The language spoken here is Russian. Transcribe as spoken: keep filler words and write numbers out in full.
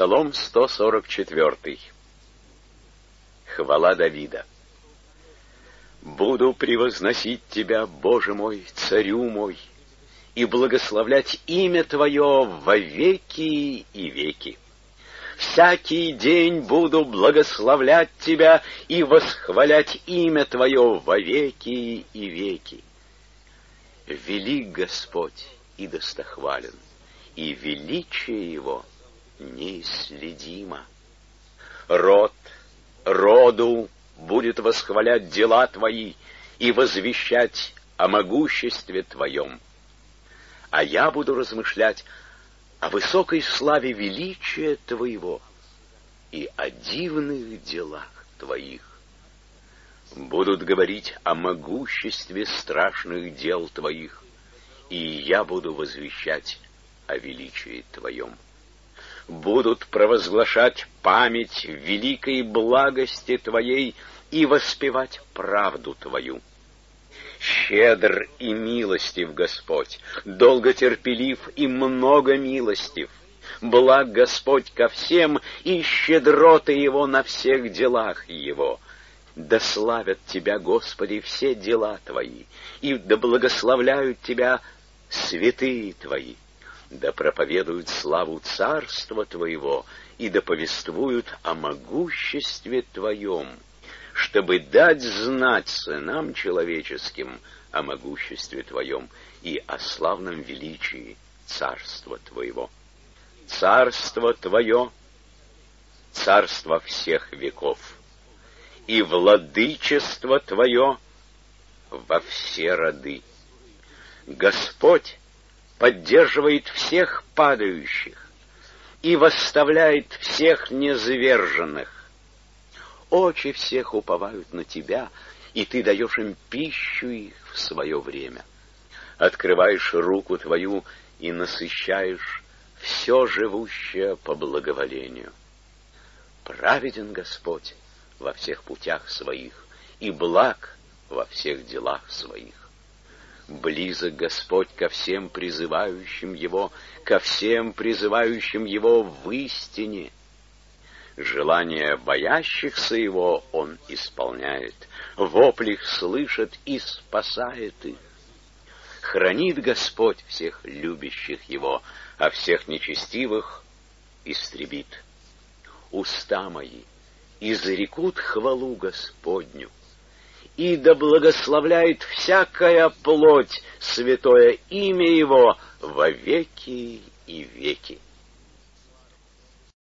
Псалом сто сорок четыре. Хвала Давида. «Буду превозносить Тебя, Боже мой, Царю мой, и благословлять имя Твое во веки и веки. Всякий день буду благословлять Тебя и восхвалять имя Твое во веки и веки. Велик Господь и достохвален, и величие Его неисследимо. Род роду будет восхвалять дела Твои и возвещать о могуществе Твоем. А я буду размышлять о высокой славе величия Твоего и о дивных делах Твоих. Будут говорить о могуществе страшных дел Твоих, и я буду возвещать о величии Твоем. Будут провозглашать память великой благости Твоей и воспевать правду Твою. Щедр и милостив Господь, долготерпелив и много милостив. Благ Господь ко всем, и щедроты Его на всех делах Его. Да славят Тебя, Господи, все дела Твои, и да благословляют Тебя святые Твои. Да проповедуют славу Царства Твоего, и да повествуют о могуществе Твоем, чтобы дать знать сынам человеческим о могуществе Твоем и о славном величии Царства Твоего. Царство Твое — царство всех веков, и владычество Твое во все роды. Господь поддерживает всех падающих и восставляет всех низверженных. Очи всех уповают на Тебя, и Ты даешь им пищу их в свое время. Открываешь руку Твою и насыщаешь все живущее по благоволению. Праведен Господь во всех путях Своих, и благ во всех делах Своих. Близок Господь ко всем призывающим Его, ко всем призывающим Его в истине. Желания боящихся Его Он исполняет, вопль их слышит и спасает их. Хранит Господь всех любящих Его, а всех нечестивых истребит. Уста мои изрекут хвалу Господню, и да благословляет всякая плоть святое имя Его во веки и веки.